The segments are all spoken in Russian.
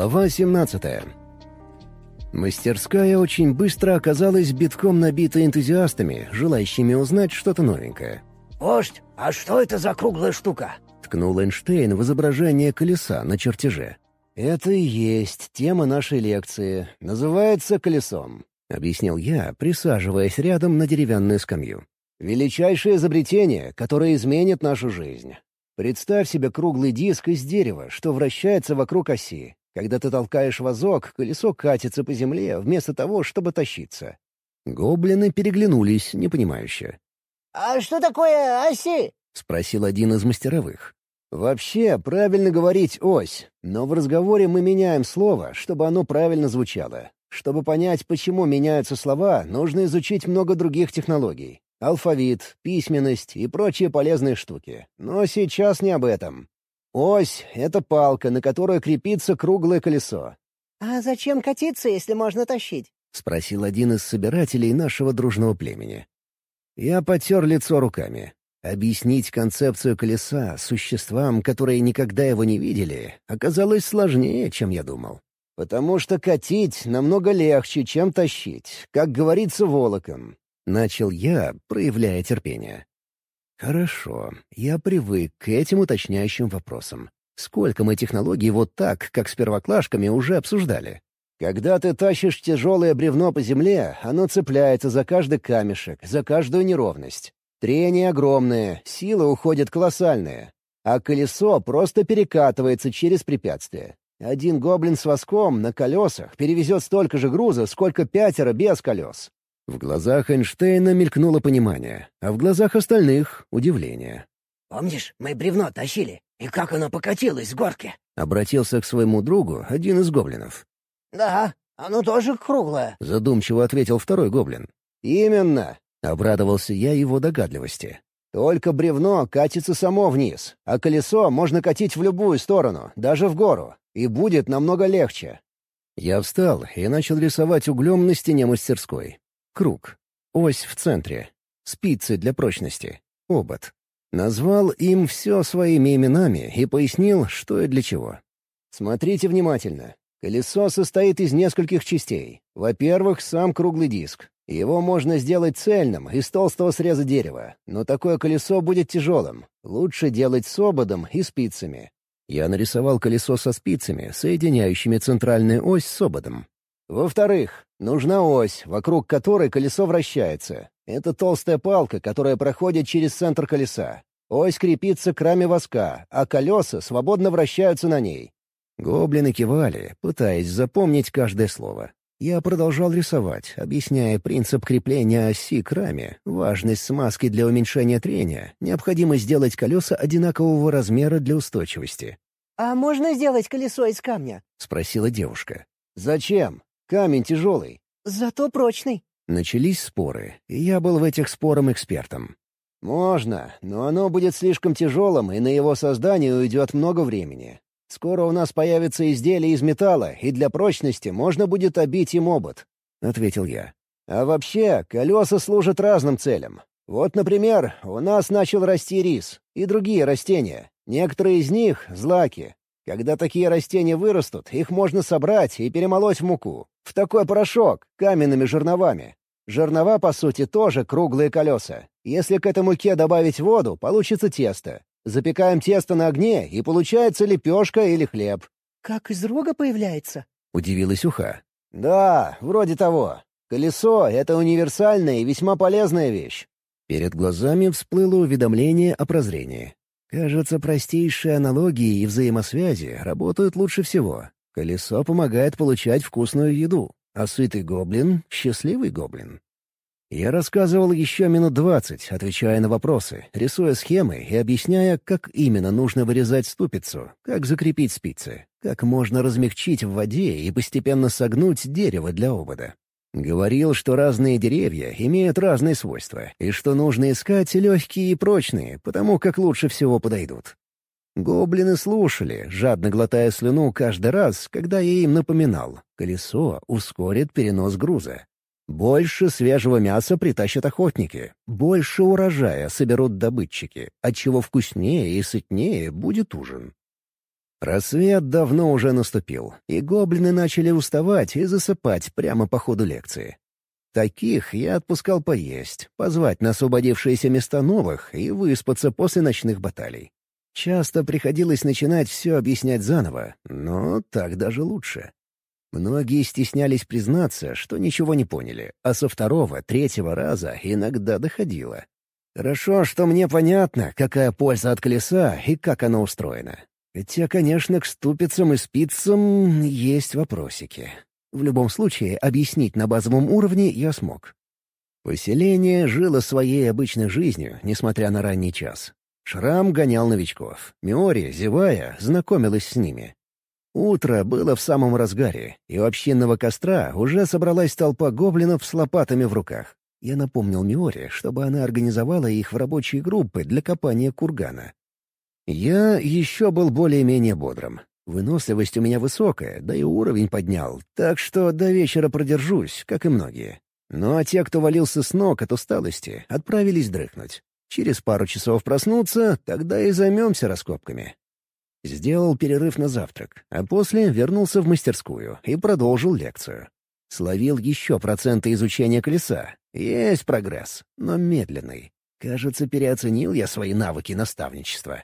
Глава 17. Мастерская очень быстро оказалась битком набита энтузиастами, желающими узнать что-то новенькое. «Вождь, а что это за круглая штука?» — ткнул Эйнштейн в изображение колеса на чертеже. «Это и есть тема нашей лекции. Называется «Колесом», — объяснил я, присаживаясь рядом на деревянную скамью. «Величайшее изобретение, которое изменит нашу жизнь. Представь себе круглый диск из дерева, что вращается вокруг оси. Когда ты толкаешь вазок, колесо катится по земле, вместо того, чтобы тащиться». Гоблины переглянулись, непонимающе. «А что такое оси?» — спросил один из мастеровых. «Вообще, правильно говорить «ось», но в разговоре мы меняем слово, чтобы оно правильно звучало. Чтобы понять, почему меняются слова, нужно изучить много других технологий. Алфавит, письменность и прочие полезные штуки. Но сейчас не об этом. Ось — это палка, на которой крепится круглое колесо. «А зачем катиться, если можно тащить?» — спросил один из собирателей нашего дружного племени. Я потер лицо руками. Объяснить концепцию колеса существам, которые никогда его не видели, оказалось сложнее, чем я думал. Потому что катить намного легче, чем тащить, как говорится, волоком. Начал я, проявляя терпение. Хорошо, я привык к этим уточняющим вопросам. Сколько мы технологий вот так, как с первоклашками, уже обсуждали? Когда ты тащишь тяжелое бревно по земле, оно цепляется за каждый камешек, за каждую неровность. Трение огромное, сила уходит колоссальная. А колесо просто перекатывается через препятствие. Один гоблин с воском на колесах перевезет столько же груза, сколько 5 без колес. В глазах Эйнштейна мелькнуло понимание, а в глазах остальных — удивление. «Помнишь, мы бревно тащили, и как оно покатилось с горки?» — обратился к своему другу один из гоблинов. «Да, оно тоже круглое», — задумчиво ответил второй гоблин. «Именно!» — обрадовался я его догадливости. «Только бревно катится само вниз, а колесо можно катить в любую сторону, даже в гору, и будет намного легче». Я встал и начал рисовать углем на стене мастерской. Круг. Ось в центре. Спицы для прочности. Обод. Назвал им все своими именами и пояснил, что и для чего. Смотрите внимательно. Колесо состоит из нескольких частей. Во-первых, сам круглый диск. Его можно сделать цельным, из толстого среза дерева, но такое колесо будет тяжелым. Лучше делать с ободом и спицами. Я нарисовал колесо со спицами, соединяющими центральную ось с ободом. Во-вторых, нужна ось, вокруг которой колесо вращается. Это толстая палка, которая проходит через центр колеса. Ось крепится к раме воска, а колеса свободно вращаются на ней. Гоблины кивали, пытаясь запомнить каждое слово. Я продолжал рисовать, объясняя принцип крепления оси к раме, важность смазки для уменьшения трения, необходимость сделать колеса одинакового размера для устойчивости. «А можно сделать колесо из камня?» — спросила девушка. «Зачем? Камень тяжелый». «Зато прочный». Начались споры, и я был в этих спорах экспертом. «Можно, но оно будет слишком тяжелым, и на его создание уйдет много времени. Скоро у нас появятся изделия из металла, и для прочности можно будет обить им обод», — ответил я. «А вообще, колеса служат разным целям. Вот, например, у нас начал расти рис и другие растения. Некоторые из них — злаки. Когда такие растения вырастут, их можно собрать и перемолоть в муку. В такой порошок, каменными жерновами. Жернова, по сути, тоже круглые колеса. Если к этой муке добавить воду, получится тесто. Запекаем тесто на огне, и получается лепешка или хлеб». «Как из рога появляется?» — удивилась Уха. «Да, вроде того. Колесо — это универсальная и весьма полезная вещь». Перед глазами всплыло уведомление о прозрении. Кажется, простейшие аналогии и взаимосвязи работают лучше всего. Колесо помогает получать вкусную еду, а сытый гоблин — счастливый гоблин. Я рассказывал еще минут 20, отвечая на вопросы, рисуя схемы и объясняя, как именно нужно вырезать ступицу, как закрепить спицы, как можно размягчить в воде и постепенно согнуть дерево для обода. Говорил, что разные деревья имеют разные свойства, и что нужно искать легкие и прочные, потому как лучше всего подойдут. Гоблины слушали, жадно глотая слюну каждый раз, когда я им напоминал. Колесо ускорит перенос груза. Больше свежего мяса притащат охотники, больше урожая соберут добытчики, отчего вкуснее и сытнее будет ужин. Рассвет давно уже наступил, и гоблины начали уставать и засыпать прямо по ходу лекции. Таких я отпускал поесть, позвать на освободившиеся места новых и выспаться после ночных баталий. Часто приходилось начинать все объяснять заново, но так даже лучше. Многие стеснялись признаться, что ничего не поняли, а со второго, третьего раза иногда доходило. Хорошо, что мне понятно, какая польза от колеса и как оно устроено. Хотя, конечно, к ступицам и спицам есть вопросики. В любом случае, объяснить на базовом уровне я смог. Поселение жило своей обычной жизнью, несмотря на ранний час. Шрам гонял новичков. Миори, зевая, знакомилась с ними. Утро было в самом разгаре, и у общинного костра уже собралась толпа гоблинов с лопатами в руках. Я напомнил Миори, чтобы она организовала их в рабочие группы для копания кургана. Я еще был более-менее бодрым. Выносливость у меня высокая, да и уровень поднял, так что до вечера продержусь, как и многие. Ну а те, кто валился с ног от усталости, отправились дрыхнуть. Через пару часов проснуться, тогда и займемся раскопками. Сделал перерыв на завтрак, а после вернулся в мастерскую и продолжил лекцию. Словил еще проценты изучения колеса. Есть прогресс, но медленный. Кажется, переоценил я свои навыки наставничества.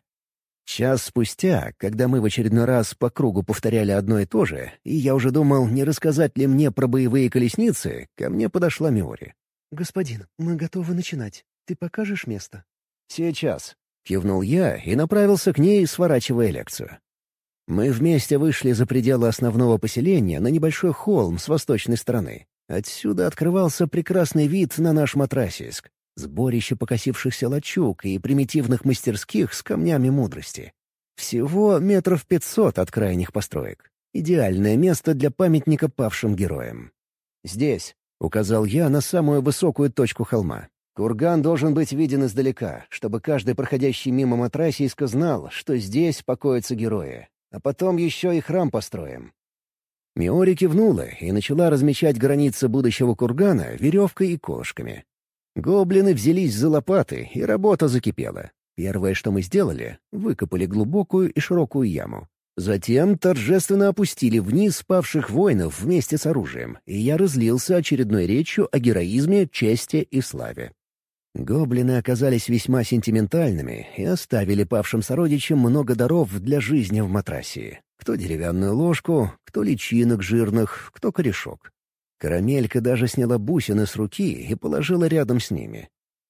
Час спустя, когда мы в очередной раз по кругу повторяли одно и то же, и я уже думал, не рассказать ли мне про боевые колесницы, ко мне подошла Миори. «Господин, мы готовы начинать. Ты покажешь место?» «Сейчас», — кивнул я и направился к ней, сворачивая лекцию. Мы вместе вышли за пределы основного поселения на небольшой холм с восточной стороны. Отсюда открывался прекрасный вид на наш Матрасийск. Сборище покосившихся лачуг и примитивных мастерских с камнями мудрости. Всего 500 метров от крайних построек. Идеальное место для памятника павшим героям. «Здесь», — указал я на самую высокую точку холма. «Курган должен быть виден издалека, чтобы каждый проходящий мимо Матрасийска знал, что здесь покоятся герои. А потом еще и храм построим». Миори кивнула и начала размечать границы будущего кургана веревкой и колышками. Гоблины взялись за лопаты, и работа закипела. Первое, что мы сделали — выкопали глубокую и широкую яму. Затем торжественно опустили вниз павших воинов вместе с оружием, и я разлился очередной речью о героизме, чести и славе. Гоблины оказались весьма сентиментальными и оставили павшим сородичам много даров для жизни в Матрасии. Кто деревянную ложку, кто личинок жирных, кто корешок. Карамелька даже сняла бусины с руки и положила рядом с ними.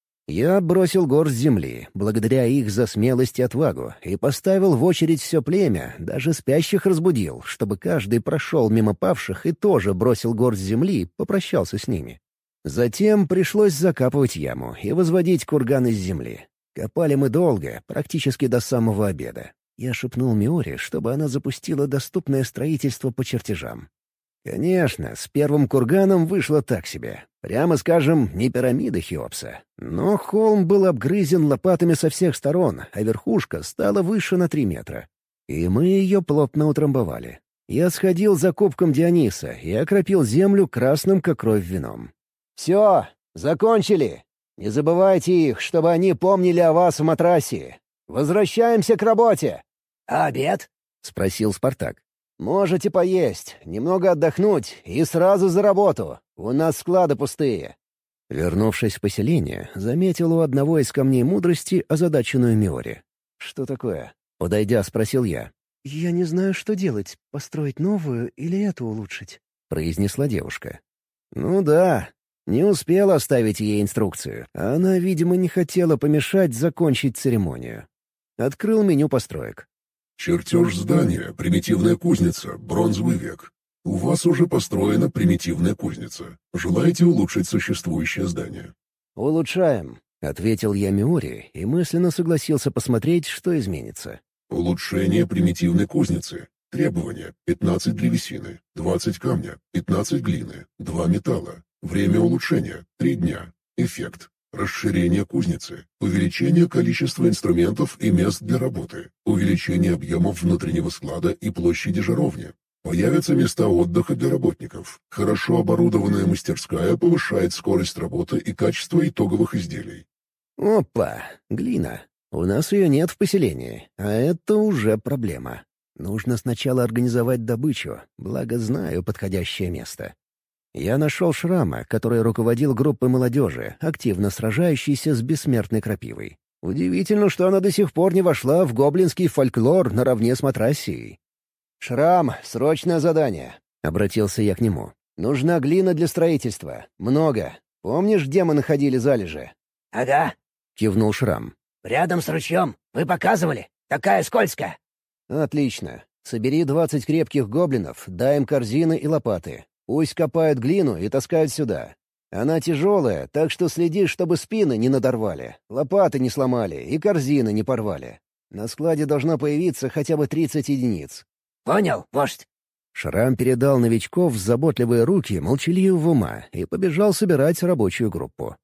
Я бросил горсть земли, благодаря их за смелость и отвагу, и поставил в очередь все племя, даже спящих разбудил, чтобы каждый прошел мимо павших и тоже бросил горсть земли, попрощался с ними. Затем пришлось закапывать яму и возводить курган из земли. Копали мы долго, практически до самого обеда. Я шепнул Миори, чтобы она запустила доступное строительство по чертежам. Конечно, с первым курганом вышло так себе. Прямо скажем, не пирамида Хеопса. Но холм был обгрызен лопатами со всех сторон, а верхушка стала выше на 3 метра. И мы ее плотно утрамбовали. Я сходил за кубком Диониса и окропил землю красным, как кровь, вином. «Все, закончили. Не забывайте их, чтобы они помнили о вас в Матрасии. Возвращаемся к работе!» «А обед?» — спросил Спартак. «Можете поесть, немного отдохнуть и сразу за работу. У нас склады пустые». Вернувшись в поселение, заметил у одного из камней мудрости озадаченную Миори. «Что такое?» — подойдя, спросил я. «Я не знаю, что делать, построить новую или эту улучшить», — произнесла девушка. «Ну да, не успел оставить ей инструкцию. Она, видимо, не хотела помешать закончить церемонию. Открыл меню построек. Чертеж здания, примитивная кузница, бронзовый век. У вас уже построена примитивная кузница. Желаете улучшить существующее здание? «Улучшаем», — ответил я Миори и мысленно согласился посмотреть, что изменится. Улучшение примитивной кузницы. Требования: 15 древесины, 20 камня, 15 глины, 2 металла. Время улучшения — 3 дня. Эффект: расширение кузницы, увеличение количества инструментов и мест для работы, увеличение объемов внутреннего склада и площади жаровни. Появятся места отдыха для работников. Хорошо оборудованная мастерская повышает скорость работы и качество итоговых изделий. Опа, глина. У нас ее нет в поселении, а это уже проблема. Нужно сначала организовать добычу, благо знаю подходящее место. Я нашел Шрама, который руководил группой молодежи, активно сражающейся с бессмертной крапивой. Удивительно, что она до сих пор не вошла в гоблинский фольклор наравне с Матрассией. «Шрам, срочное задание», — обратился я к нему. «Нужна глина для строительства. Много. Помнишь, где мы находили залежи?» «Ага», — кивнул Шрам. рядом с ручьем. Вы показывали? Такая скользкая». «Отлично. Собери 20 крепких гоблинов, дай им корзины и лопаты. Пусть копают глину и таскают сюда. Она тяжелая, так что следи, чтобы спины не надорвали, лопаты не сломали и корзины не порвали. На складе должно появиться хотя бы 30 единиц». «Понял, вождь». Шрам передал новичков в заботливые руки молчаливого ума и побежал собирать рабочую группу.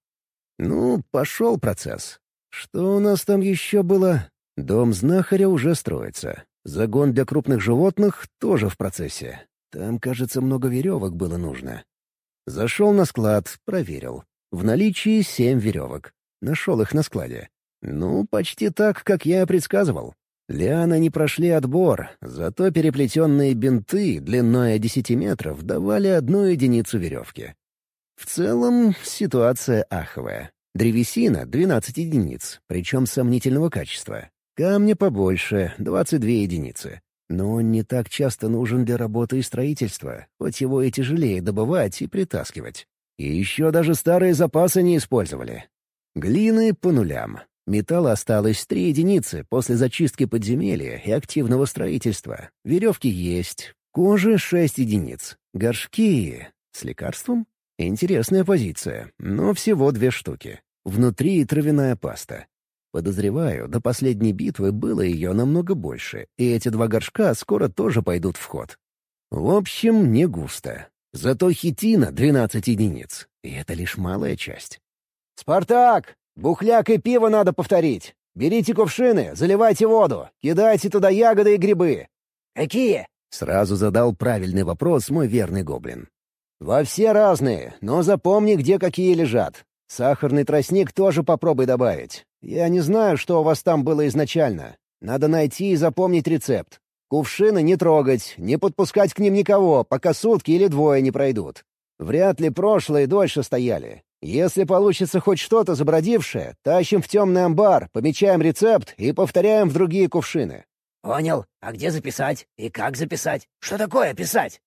Ну, пошел процесс. Что у нас там еще было? Дом знахаря уже строится. Загон для крупных животных тоже в процессе. Там, кажется, много веревок было нужно. Зашел на склад, проверил. В наличии 7 веревок. Нашел их на складе. Ну, почти так, как я и предсказывал. Лианы не прошли отбор, зато переплетенные бинты длиной 10 метров давали 1 единицу веревки. В целом, ситуация аховая. Древесина — 12 единиц, причем сомнительного качества. Камня побольше — 22 единицы. Но он не так часто нужен для работы и строительства, хоть его и тяжелее добывать и притаскивать. И еще даже старые запасы не использовали. Глины по нулям. Металла осталось 3 единицы после зачистки подземелья и активного строительства. Веревки есть. Кожи — 6 единиц. Горшки с лекарством? Интересная позиция, но всего 2 штуки. Внутри травяная паста. Подозреваю, до последней битвы было ее намного больше, и эти 2 горшка скоро тоже пойдут в ход. В общем, не густо. Зато хитина — 12 единиц. И это лишь малая часть. «Спартак! Бухляк и пиво надо повторить! Берите кувшины, заливайте воду, кидайте туда ягоды и грибы!» «Какие?» — сразу задал правильный вопрос мой верный гоблин. «Во все разные, но запомни, где какие лежат. Сахарный тростник тоже попробуй добавить. Я не знаю, что у вас там было изначально. Надо найти и запомнить рецепт. Кувшины не трогать, не подпускать к ним никого, пока сутки или 2 не пройдут. Вряд ли прошлые дольше стояли. Если получится хоть что-то забродившее, тащим в темный амбар, помечаем рецепт и повторяем в другие кувшины». «Понял. А где записать? И как записать? Что такое писать?»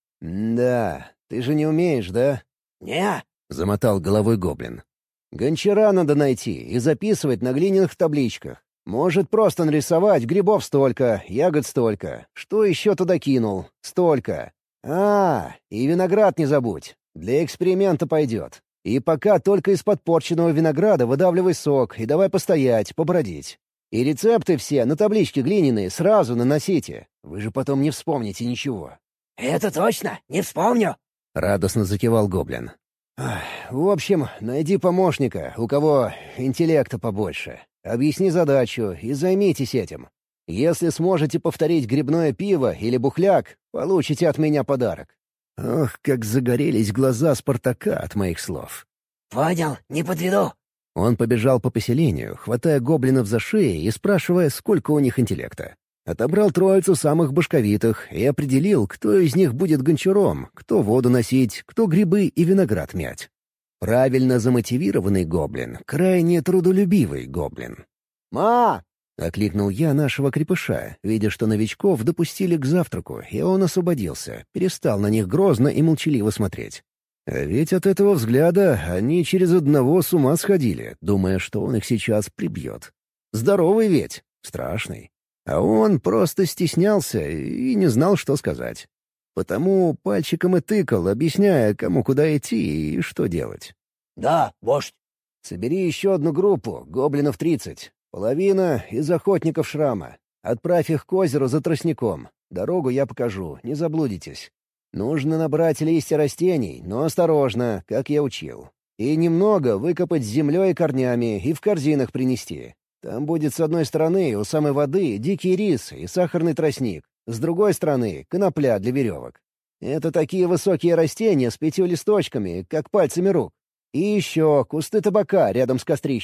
«Да, ты же не умеешь, да?» «Не». — замотал головой гоблин. «Гончара надо найти и записывать на глиняных табличках. Может, просто нарисовать грибов столько, ягод столько. Что еще туда кинул? Столько. И виноград не забудь. Для эксперимента пойдет. И пока только из подпорченного винограда выдавливай сок и давай постоять, побродить. И рецепты все на табличке глиняные сразу наносите. Вы же потом не вспомните ничего». «Это точно? Не вспомню». — радостно закивал гоблин. «В общем, найди помощника, у кого интеллекта побольше. Объясни задачу и займитесь этим. Если сможете повторить грибное пиво или бухляк, получите от меня подарок». Ох, как загорелись глаза Спартака от моих слов. «Понял, не подведу». Он побежал по поселению, хватая гоблинов за шеи и спрашивая, сколько у них интеллекта. Отобрал троицу самых башковитых и определил, кто из них будет гончаром, кто воду носить, кто грибы и виноград мять. Правильно замотивированный гоблин, крайне трудолюбивый гоблин. «Ма!» — окликнул я нашего крепыша, видя, что новичков допустили к завтраку, и он освободился, перестал на них грозно и молчаливо смотреть. А ведь от этого взгляда они через одного с ума сходили, думая, что он их сейчас прибьет. Здоровый ведь, страшный. А он просто стеснялся и не знал, что сказать. Потому пальчиком и тыкал, объясняя, кому куда идти и что делать. «Да, вождь». «Собери еще одну группу, гоблинов 30. Половина из охотников Шрама. Отправь их к озеру за тростником. Дорогу я покажу, не заблудитесь. Нужно набрать листья растений, но осторожно, как я учил. И немного выкопать с землей и корнями и в корзинах принести. Там будет с одной стороны у самой воды дикий рис и сахарный тростник, с другой стороны — конопля для веревок. Это такие высокие растения с 5 листочками, как пальцами рук. И еще кусты табака рядом с кострищем.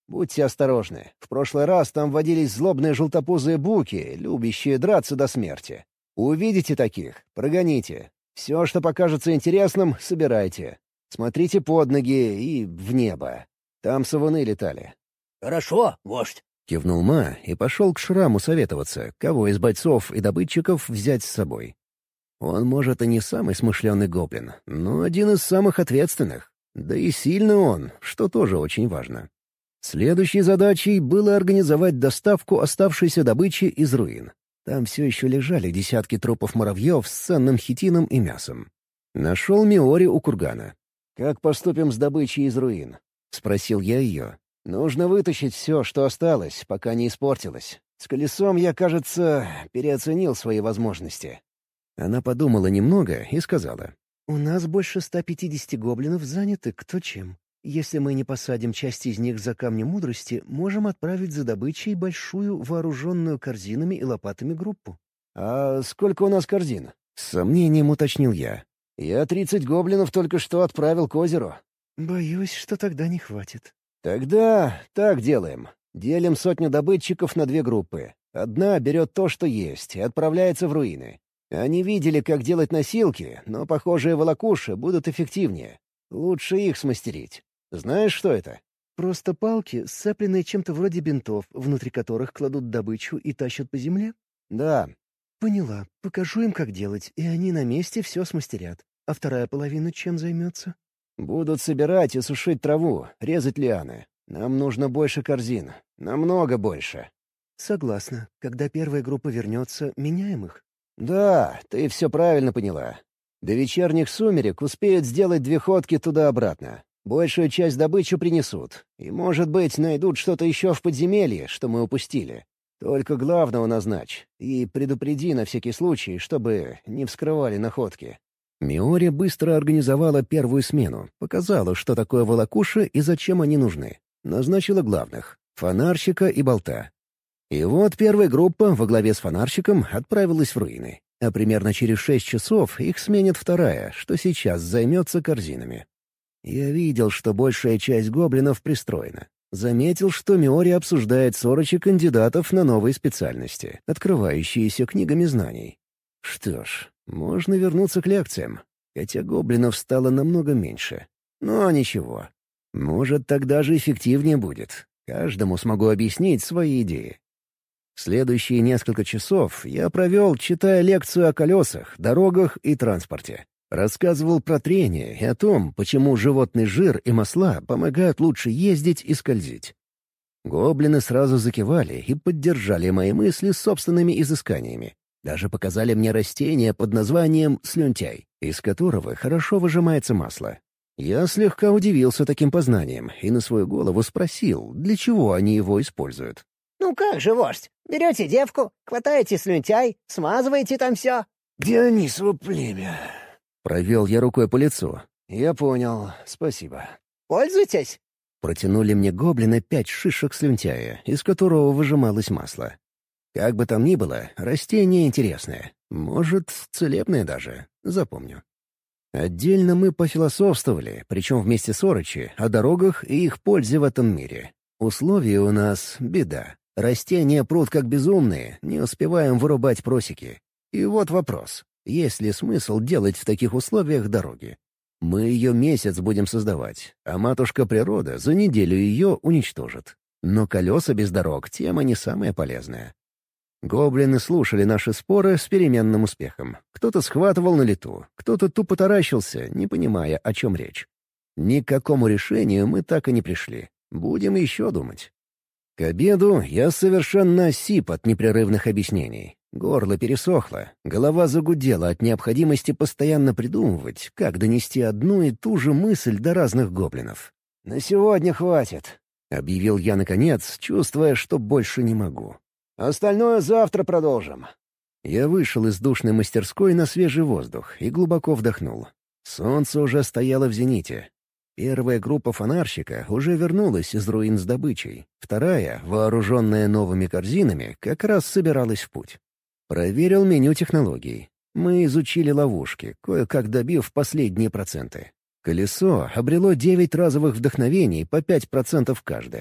Будьте осторожны. В прошлый раз там водились злобные желтопузые буки, любящие драться до смерти. Увидите таких — прогоните. Все, что покажется интересным, собирайте. Смотрите под ноги и в небо. Там совуны летали». «Хорошо, вождь». — кивнул Ма и пошел к Шраму советоваться, кого из бойцов и добытчиков взять с собой. Он, может, и не самый смышленый гоблин, но один из самых ответственных. Да и сильный он, что тоже очень важно. Следующей задачей было организовать доставку оставшейся добычи из руин. Там все еще лежали десятки трупов муравьев с ценным хитином и мясом. Нашел Миори у кургана. «Как поступим с добычей из руин?» — спросил я ее. «Нужно вытащить все, что осталось, пока не испортилось. С колесом я, кажется, переоценил свои возможности». Она подумала немного и сказала. «У нас больше 150 гоблинов заняты кто чем. Если мы не посадим часть из них за камни мудрости, можем отправить за добычей большую вооруженную корзинами и лопатами группу». «А сколько у нас корзин?» — с сомнением уточнил я. «Я 30 гоблинов только что отправил к озеру». «Боюсь, что тогда не хватит». «Тогда так делаем. Делим сотню добытчиков на 2 группы. Одна берет то, что есть, и отправляется в руины. Они видели, как делать носилки, но похожие волокуши будут эффективнее. Лучше их смастерить. Знаешь, что это?» «Просто палки, сцепленные чем-то вроде бинтов, внутри которых кладут добычу и тащат по земле?» «Да». «Поняла. Покажу им, как делать, и они на месте все смастерят. А вторая половина чем займется?» «Будут собирать и сушить траву, резать лианы. Нам нужно больше корзин. Намного больше». «Согласна. Когда первая группа вернется, меняем их». «Да, ты все правильно поняла. До вечерних сумерек успеют сделать 2 ходки туда-обратно. Большую часть добычи принесут. И, может быть, найдут что-то еще в подземелье, что мы упустили. Только главного назначь. И предупреди на всякий случай, чтобы не вскрывали находки». Миори быстро организовала первую смену, показала, что такое волокуши и зачем они нужны. Назначила главных — фонарщика и болта. И вот первая группа во главе с фонарщиком отправилась в руины. А примерно через 6 часов их сменит вторая, что сейчас займется корзинами. Я видел, что большая часть гоблинов пристроена. Заметил, что Миори обсуждает с Орочи кандидатов на новые специальности, открывающиеся книгами знаний. Что ж, можно вернуться к лекциям, хотя гоблинов стало намного меньше. Но ничего. Может, тогда же эффективнее будет. Каждому смогу объяснить свои идеи. Следующие несколько часов я провел, читая лекцию о колесах, дорогах и транспорте. Рассказывал про трение и о том, почему животный жир и масла помогают лучше ездить и скользить. Гоблины сразу закивали и поддержали мои мысли собственными изысканиями. Даже показали мне растение под названием слюнтяй, из которого хорошо выжимается масло. Я слегка удивился таким познанием и на свою голову спросил, для чего они его используют. «Ну как же, вождь? Берете девку, хватаете слюнтяй, смазываете там все». «Дионисово племя». Провел я рукой по лицу. «Я понял. Спасибо». «Пользуйтесь». Протянули мне гоблины 5 шишек слюнтяя, из которого выжималось масло. Как бы там ни было, растение интересное. Может, целебное даже. Запомню. Отдельно мы пофилософствовали, причем вместе с Орочи, о дорогах и их пользе в этом мире. Условия у нас — беда. Растения прут как безумные, не успеваем вырубать просеки. И вот вопрос. Есть ли смысл делать в таких условиях дороги? Мы ее месяц будем создавать, а матушка природа за неделю ее уничтожит. Но колеса без дорог — тема не самая полезная. Гоблины слушали наши споры с переменным успехом. Кто-то схватывал на лету, кто-то тупо таращился, не понимая, о чем речь. Ни к какому решению мы так и не пришли. Будем еще думать. К обеду я совершенно осип от непрерывных объяснений. Горло пересохло, голова загудела от необходимости постоянно придумывать, как донести одну и ту же мысль до разных гоблинов. «На сегодня хватит», — объявил я наконец, чувствуя, что больше не могу. «Остальное завтра продолжим». Я вышел из душной мастерской на свежий воздух и глубоко вдохнул. Солнце уже стояло в зените. Первая группа фонарщика уже вернулась из руин с добычей. Вторая, вооруженная новыми корзинами, как раз собиралась в путь. Проверил меню технологий. Мы изучили ловушки, кое-как добив последние проценты. Колесо обрело 9 разовых вдохновений по 5% каждое.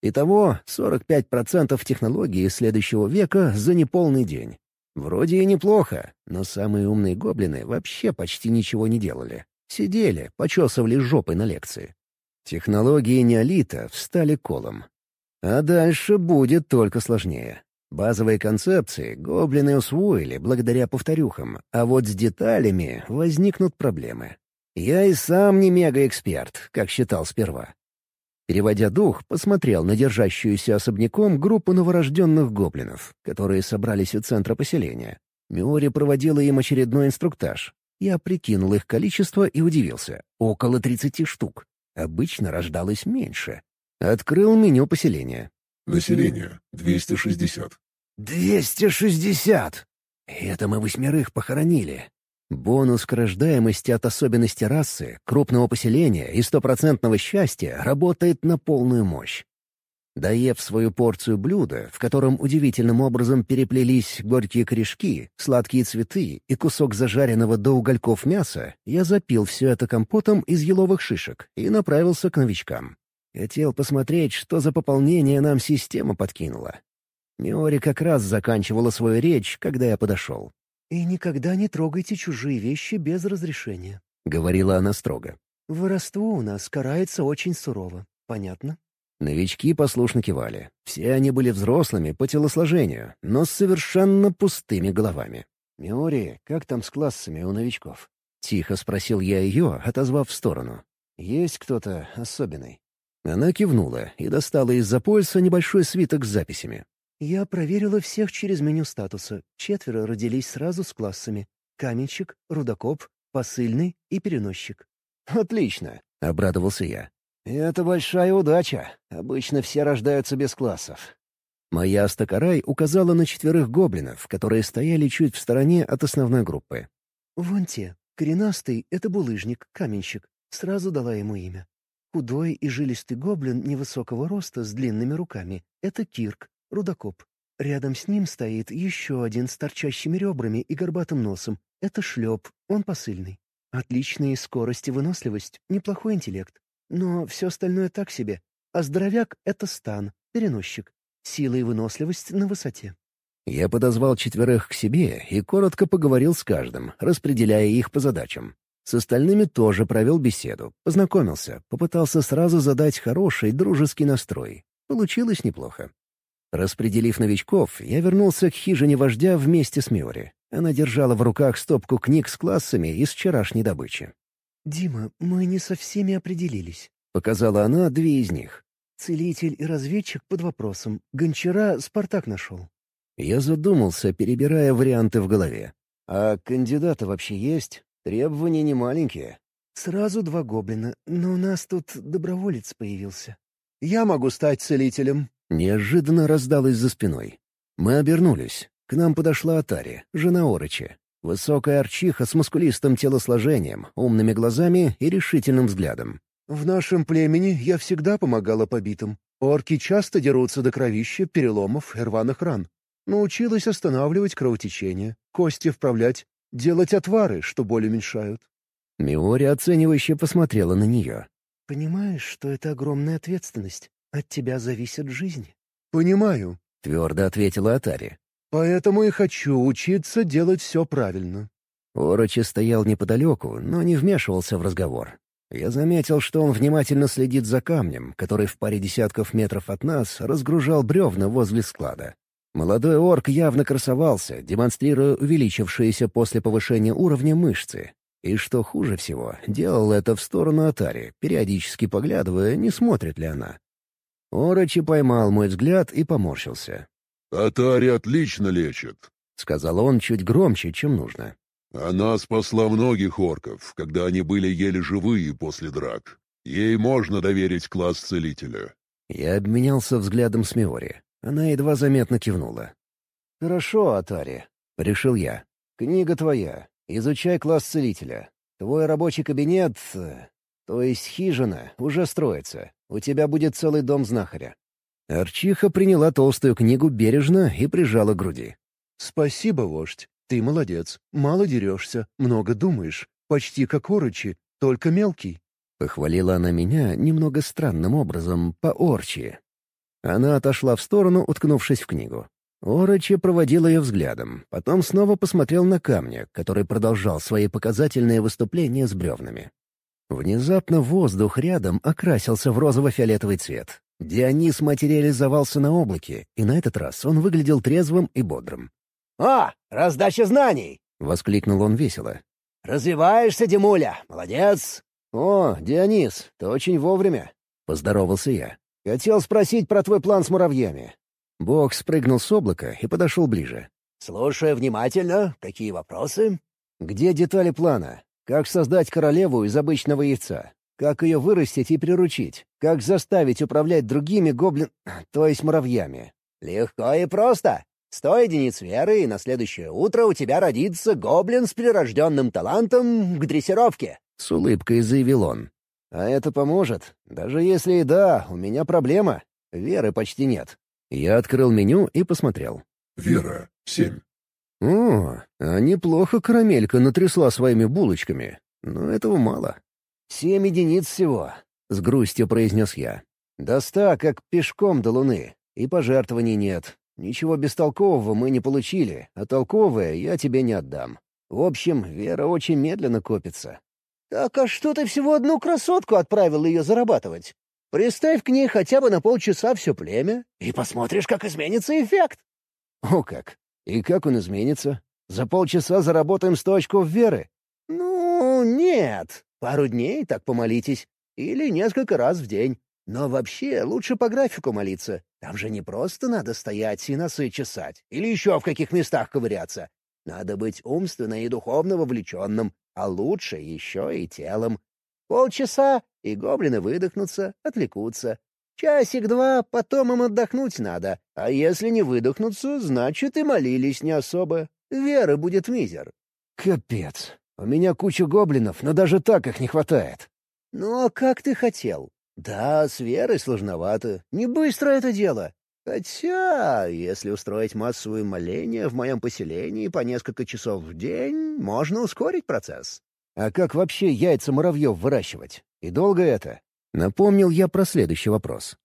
Итого 45% технологии следующего века за неполный день. Вроде и неплохо, но самые умные гоблины вообще почти ничего не делали. Сидели, почесывали жопой на лекции. Технологии неолита встали колом. А дальше будет только сложнее. Базовые концепции гоблины усвоили благодаря повторюхам, а вот с деталями возникнут проблемы. Я и сам не мегаэксперт, как считал сперва. Переводя дух, посмотрел на держащуюся особняком группу новорожденных гоблинов, которые собрались у центра поселения. Миори проводила им очередной инструктаж. Я прикинул их количество и удивился. Около 30 штук. Обычно рождалось меньше. Открыл меню поселения. Население — 260. 260! Это мы 8 похоронили. Бонус к рождаемости от особенности расы, крупного поселения и 100% счастья работает на полную мощь. Доев свою порцию блюда, в котором удивительным образом переплелись горькие корешки, сладкие цветы и кусок зажаренного до угольков мяса, я запил все это компотом из еловых шишек и направился к новичкам. Хотел посмотреть, что за пополнение нам система подкинула. Миори как раз заканчивала свою речь, когда я подошел. «И никогда не трогайте чужие вещи без разрешения», — говорила она строго. «Воровство у нас карается очень сурово. Понятно?» Новички послушно кивали. Все они были взрослыми по телосложению, но с совершенно пустыми головами. «Миори, как там с классами у новичков?» — тихо спросил я ее, отозвав в сторону. «Есть кто-то особенный?» Она кивнула и достала из-за пояса небольшой свиток с записями. «Я проверила всех через меню статуса. 4 родились сразу с классами. Каменщик, рудокоп, посыльный и переносчик». «Отлично!» — обрадовался я. «Это большая удача. Обычно все рождаются без классов». Моя Астакарай указала на 4 гоблинов, которые стояли чуть в стороне от основной группы. «Вон те. Коренастый — это булыжник, каменщик. Сразу дала ему имя. Худой и жилистый гоблин невысокого роста с длинными руками — это Кирк, рудокоп. Рядом с ним стоит еще один с торчащими ребрами и горбатым носом. Это Шлеп, он посыльный. Отличные скорость и выносливость, неплохой интеллект. Но все остальное так себе. А здоровяк — это Стан, переносчик. Сила и выносливость на высоте». Я подозвал 4 к себе и коротко поговорил с каждым, распределяя их по задачам. С остальными тоже провел беседу, познакомился, попытался сразу задать хороший дружеский настрой. Получилось неплохо. Распределив новичков, я вернулся к хижине вождя вместе с Миори. Она держала в руках стопку книг с классами из вчерашней добычи. «Дима, мы не со всеми определились», — показала она 2 из них. «Целитель и разведчик под вопросом. Гончара Спартак нашел». Я задумался, перебирая варианты в голове. «А кандидаты вообще есть? Требования не маленькие». «Сразу 2 гоблина, но у нас тут доброволец появился». «Я могу стать целителем», — неожиданно раздалось за спиной. Мы обернулись. К нам подошла Атари, жена Орочи. Высокая арчиха с мускулистым телосложением, умными глазами и решительным взглядом. «В нашем племени я всегда помогала побитым. Орки часто дерутся до кровища, переломов и рваных ран. Научилась останавливать кровотечение, кости вправлять, делать отвары, что боль уменьшают». Миори оценивающе посмотрела на нее. «Понимаешь, что это огромная ответственность? От тебя зависит жизнь». «Понимаю», — твердо ответила Атари. «Поэтому и хочу учиться делать все правильно». Орочи стоял неподалеку, но не вмешивался в разговор. Я заметил, что он внимательно следит за камнем, который в паре десятков метров от нас разгружал бревна возле склада. Молодой орк явно красовался, демонстрируя увеличившиеся после повышения уровня мышцы. И что хуже всего, делал это в сторону Атари, периодически поглядывая, не смотрит ли она. Орочи поймал мой взгляд и поморщился. «Атари отлично лечит», — сказал он чуть громче, чем нужно. «Она спасла многих орков, когда они были еле живые после драк. Ей можно доверить класс целителя». Я обменялся взглядом с Миори. Она едва заметно кивнула. «Хорошо, Атари», — решил я. «Книга твоя. Изучай класс целителя. Твой рабочий кабинет, то есть хижина, уже строится. У тебя будет целый дом знахаря». Арчиха приняла толстую книгу бережно и прижала к груди. «Спасибо, вождь. Ты молодец. Мало дерешься, много думаешь. Почти как Орочи, только мелкий». Похвалила она меня немного странным образом по-орчи. Она отошла в сторону, уткнувшись в книгу. Орочи проводил ее взглядом, потом снова посмотрел на камня, который продолжал свои показательные выступления с бревнами. Внезапно воздух рядом окрасился в розово-фиолетовый цвет. Дионис материализовался на облаке, и на этот раз он выглядел трезвым и бодрым. «А, раздача знаний!» — воскликнул он весело. «Развиваешься, Димуля, молодец!» «О, Дионис, ты очень вовремя!» — поздоровался я. «Хотел спросить про твой план с муравьями». Бог спрыгнул с облака и подошел ближе. «Слушаю внимательно. Какие вопросы?» «Где детали плана? Как создать королеву из обычного яйца? Как ее вырастить и приручить? Как заставить управлять другими то есть муравьями?» «Легко и просто. 100 единиц веры, и на следующее утро у тебя родится гоблин с прирожденным талантом к дрессировке». С улыбкой заявил он. «А это поможет? Даже если и да, у меня проблема. Веры почти нет». Я открыл меню и посмотрел. Вера — 7. О, а неплохо карамелька натрясла своими булочками. Но этого мало. 7 единиц всего, — с грустью произнес я. До 100, как пешком до Луны. И пожертвований нет. Ничего бестолкового мы не получили, а толковое я тебе не отдам. В общем, вера очень медленно копится. «Так а что ты всего одну красотку отправил ее зарабатывать? Приставь к ней хотя бы на полчаса все племя, и посмотришь, как изменится эффект». О как! И как он изменится? За полчаса заработаем 100 очков веры? «Ну, нет. Пару дней так помолитесь. Или несколько раз в день. Но вообще лучше по графику молиться. Там же не просто надо стоять и носы чесать. Или еще в каких местах ковыряться. Надо быть умственно и духовно вовлеченным, а лучше еще и телом. Полчаса, и гоблины выдохнутся, отвлекутся. Часик-два, потом им отдохнуть надо. А если не выдохнутся, значит и молились не особо. Веры будет мизер». Капец. У меня куча гоблинов, но даже так их не хватает. «Ну, а как ты хотел? Да, с верой сложновато. Не быстро это дело. Хотя, если устроить массовые моления в моем поселении по несколько часов в день, можно ускорить процесс». А как вообще яйца муравьев выращивать? И долго это? Напомнил я про следующий вопрос.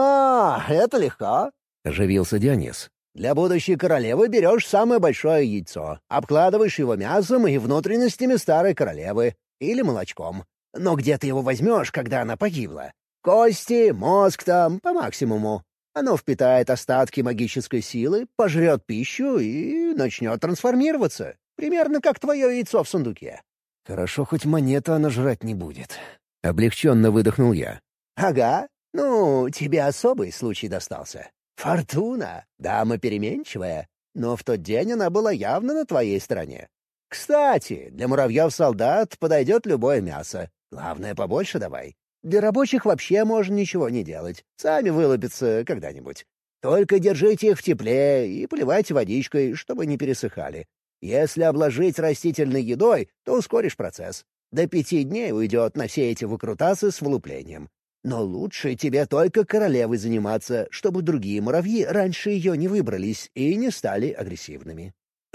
«А, это легко. — оживился Дионис. Для будущей королевы берешь самое большое яйцо, обкладываешь его мясом и внутренностями старой королевы или молочком. Но где ты его возьмешь, когда она погибла? Кости, мозг там, по максимуму. Оно впитает остатки магической силы, пожрет пищу и начнет трансформироваться. Примерно как твое яйцо в сундуке». «Хорошо, хоть монета она жрать не будет». Облегченно выдохнул я. «Ага. Ну, тебе особый случай достался. Фортуна, дама переменчивая, но в тот день она была явно на твоей стороне. Кстати, для муравьев-солдат подойдет любое мясо. Главное, побольше давай. Для рабочих вообще можно ничего не делать. Сами вылупятся когда-нибудь. Только держите их в тепле и поливайте водичкой, чтобы не пересыхали. Если обложить растительной едой, то ускоришь процесс. До 5 дней уйдет на все эти выкрутасы с вылуплением. Но лучше тебе только королевой заниматься, чтобы другие муравьи раньше ее не выбрались и не стали агрессивными».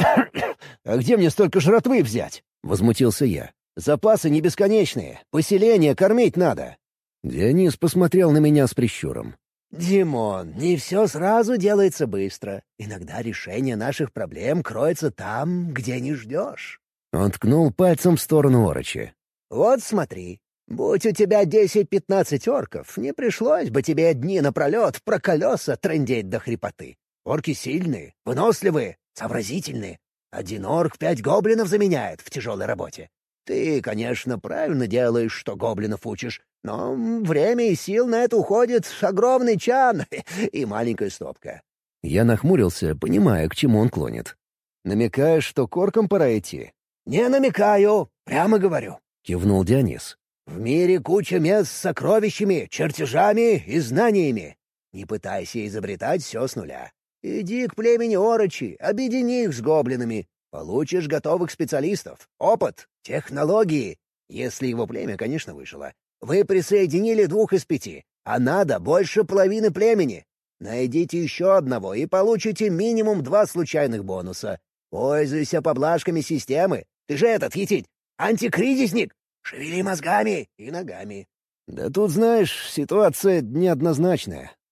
«А где мне столько жратвы взять?» — возмутился я. «Запасы не бесконечные. Поселение кормить надо». Дионис посмотрел на меня с прищуром. «Димон, не все сразу делается быстро. Иногда решение наших проблем кроется там, где не ждешь». Он ткнул пальцем в сторону Орочи. «Вот смотри. Будь у тебя 10-15 орков, не пришлось бы тебе дни напролет про колеса трындеть до хрипоты. Орки сильные, выносливые, сообразительные. 1 орк 5 гоблинов заменяет в тяжелой работе. Ты, конечно, правильно делаешь, что гоблинов учишь, но время и сил на это уходит огромный чан и маленькая стопка». Я нахмурился, понимая, к чему он клонит. «Намекаешь, что к оркам пора идти?» «Не намекаю, прямо говорю», — кивнул Дионис. «В мире куча мест с сокровищами, чертежами и знаниями. Не пытайся изобретать все с нуля. Иди к племени Орочи, объедини их с гоблинами. Получишь готовых специалистов, опыт, технологии. Если его племя, конечно, выжило. Вы присоединили 2 из 5, а надо больше половины племени. Найдите еще одного и получите минимум 2 случайных бонуса. Пользуйся поблажками системы. Ты же этот, етить, антикризисник. Шевели мозгами и ногами». «Да тут, знаешь, ситуация неоднозначная.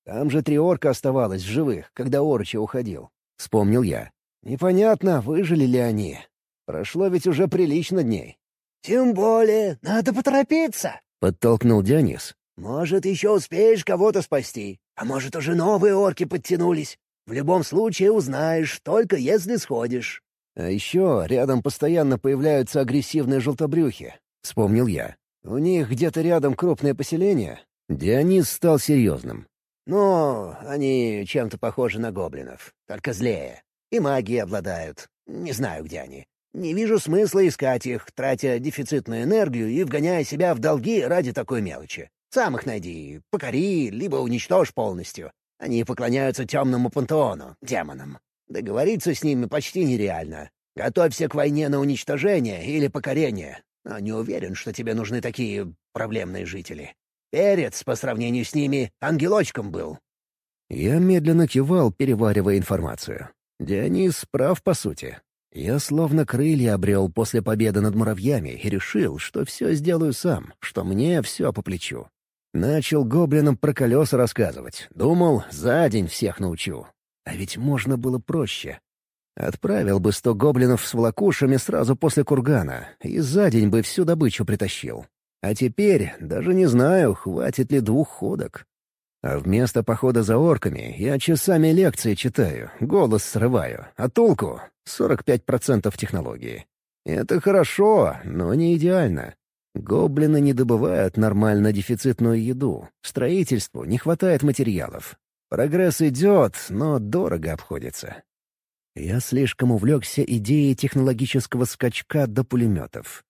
Там же 3 орка оставалось в живых, когда Орочи уходил. Вспомнил я. Непонятно, выжили ли они. Прошло ведь уже прилично дней. «Тем более, надо поторопиться», — подтолкнул Дионис. «Может, еще успеешь кого-то спасти, а может, уже новые орки подтянулись. В любом случае узнаешь, только если сходишь». А еще рядом постоянно появляются агрессивные желтобрюхи. Вспомнил я. У них где-то рядом крупное поселение. Дионис стал серьезным. «Ну, они чем-то похожи на гоблинов, только злее. И магией обладают. Не знаю, где они. Не вижу смысла искать их, тратя дефицитную энергию и вгоняя себя в долги ради такой мелочи. Сам их найди, покори, либо уничтожь полностью. Они поклоняются темному пантеону, демонам. Договориться с ними почти нереально. Готовься к войне на уничтожение или покорение. Но не уверен, что тебе нужны такие проблемные жители. Перец, по сравнению с ними, ангелочком был». Я медленно кивал, переваривая информацию. Дионис прав, по сути. Я словно крылья обрел после победы над муравьями и решил, что все сделаю сам, что мне все по плечу. Начал гоблинам про колеса рассказывать. Думал, за день всех научу. А ведь можно было проще. Отправил бы 100 гоблинов с волокушами сразу после кургана, и за день бы всю добычу притащил. А теперь даже не знаю, хватит ли 2 ходок. А вместо похода за орками я часами лекции читаю, голос срываю, а толку — 45% технологии. Это хорошо, но не идеально. Гоблины не добывают нормально дефицитную еду, строительству не хватает материалов. Прогресс идет, но дорого обходится. Я слишком увлекся идеей технологического скачка до пулеметов.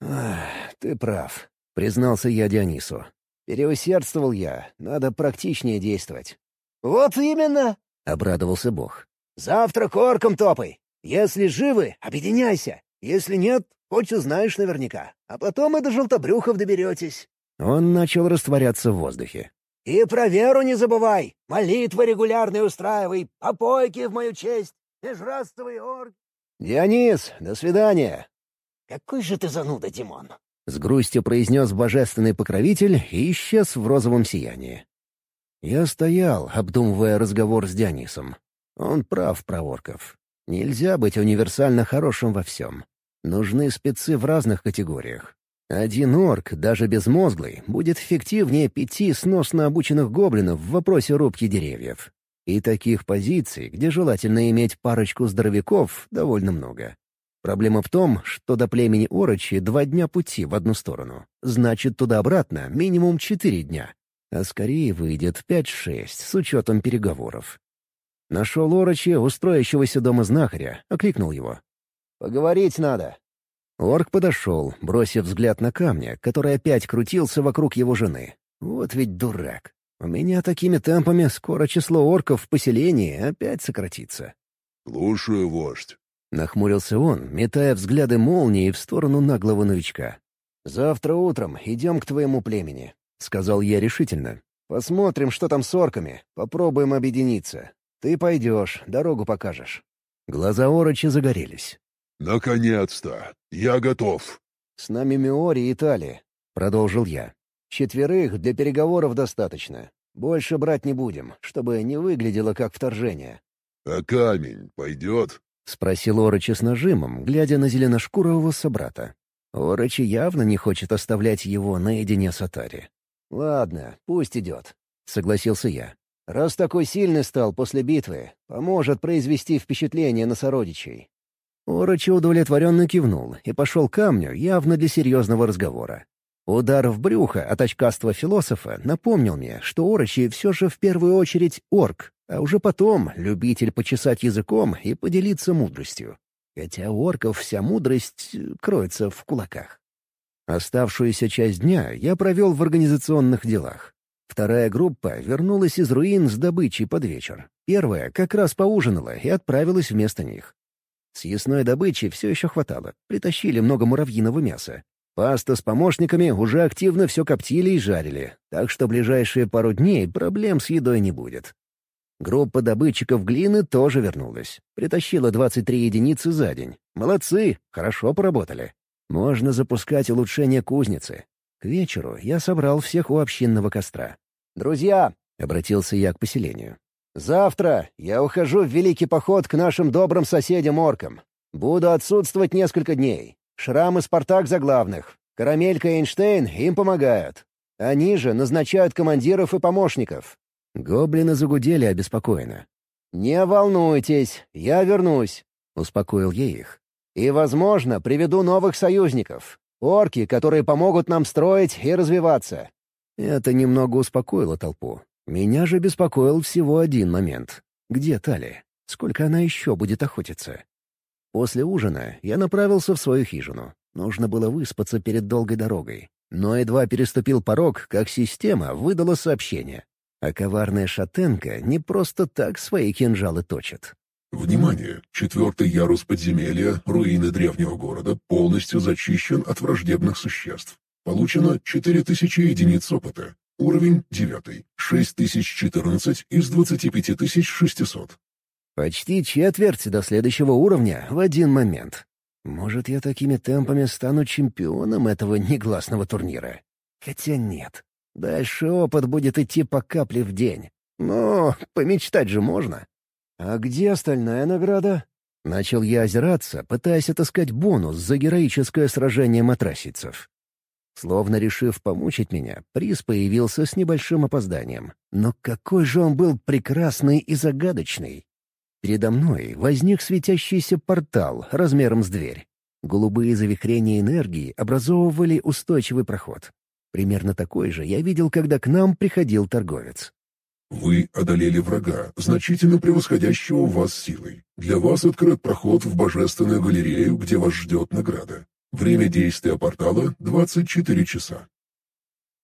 «Ты прав», — признался я Дионису. «Переусердствовал я, надо практичнее действовать». «Вот именно!» — обрадовался Бог. «Завтра к оркам топай. Если живы, объединяйся. Если нет, хоть узнаешь наверняка. А потом и до желтобрюхов доберетесь». Он начал растворяться в воздухе. «И про веру не забывай. Молитвы регулярные устраивай, попойки в мою честь, межрасовый орк». «Дионис, до свидания!» «Какой же ты зануда, Димон!» — с грустью произнес божественный покровитель и исчез в розовом сиянии. Я стоял, обдумывая разговор с Дионисом. Он прав про орков. Нельзя быть универсально хорошим во всем. Нужны спецы в разных категориях. Один орк, даже безмозглый, будет эффективнее 5 сносно обученных гоблинов в вопросе рубки деревьев. И таких позиций, где желательно иметь парочку здоровяков, довольно много. Проблема в том, что до племени Орочи 2 дня пути в одну сторону. Значит, туда-обратно минимум 4 дня. А скорее выйдет 5-6 с учетом переговоров. Нашел Орочи, устроящегося дома знахаря, окликнул его. «Поговорить надо». Орк подошел, бросив взгляд на камня, который опять крутился вокруг его жены. Вот ведь дурак. У меня такими темпами скоро число орков в поселении опять сократится. «Слушаю, вождь». Нахмурился он, метая взгляды молнии в сторону наглого новичка. «Завтра утром идем к твоему племени», — сказал я решительно. «Посмотрим, что там с орками, попробуем объединиться. Ты пойдешь, дорогу покажешь». Глаза Орочи загорелись. «Наконец-то! Я готов!» «С нами Миори и Тали», — продолжил я. 4 для переговоров достаточно. Больше брать не будем, чтобы не выглядело как вторжение». «А камень пойдет?» — спросил Орочи с нажимом, глядя на зеленошкурого собрата. Орочи явно не хочет оставлять его наедине с Атари. «Ладно, пусть идет», — согласился я. «Раз такой сильный стал после битвы, поможет произвести впечатление на сородичей». Орочи удовлетворенно кивнул и пошел к камню явно для серьезного разговора. Удар в брюхо от очкастого философа напомнил мне, что Орочи все же в первую очередь орк, а уже потом любитель почесать языком и поделиться мудростью. Хотя у орков вся мудрость кроется в кулаках. Оставшуюся часть дня я провел в организационных делах. 2 группа вернулась из руин с добычей под вечер. 1 как раз поужинала и отправилась вместо них. Съестной добычи все еще хватало, притащили много муравьиного мяса. Паста с помощниками уже активно все коптили и жарили, так что ближайшие пару дней проблем с едой не будет. Группа добытчиков глины тоже вернулась. Притащила 23 единицы за день. Молодцы, хорошо поработали. Можно запускать улучшение кузницы. К вечеру я собрал всех у общинного костра. «Друзья, — обратился я к поселению. «Завтра я ухожу в великий поход к нашим добрым соседям-оркам. Буду отсутствовать несколько дней. Шрам и Спартак за главных. Карамелька и Эйнштейн им помогают. Они же назначают командиров и помощников». Гоблины загудели обеспокоенно. «Не волнуйтесь, я вернусь», — успокоил я их. «И, возможно, приведу новых союзников. Орки, которые помогут нам строить и развиваться». Это немного успокоило толпу. Меня же беспокоил всего один момент. Где Тали? Сколько она еще будет охотиться? После ужина я направился в свою хижину. Нужно было выспаться перед долгой дорогой. Но едва переступил порог, как система выдала сообщение. А коварная шатенка не просто так свои кинжалы точит. Внимание! 4-й ярус подземелья, руины древнего города, полностью зачищен от враждебных существ. Получено 4000 единиц опыта. Уровень 9. 6014 из 25600. Почти четверть до следующего уровня в один момент. Может, я такими темпами стану чемпионом этого негласного турнира? Хотя нет. Дальше опыт будет идти по капле в день. Но помечтать же можно. «А где остальная награда?» Начал я озираться, пытаясь отыскать бонус за героическое сражение матрасицев. Словно решив помучить меня, приз появился с небольшим опозданием. Но какой же он был прекрасный и загадочный! Передо мной возник светящийся портал размером с дверь. Голубые завихрения энергии образовывали устойчивый проход. Примерно такой же я видел, когда к нам приходил торговец. Вы одолели врага, значительно превосходящего вас силой. Для вас открыт проход в божественную галерею, где вас ждет награда. Время действия портала — 24 часа.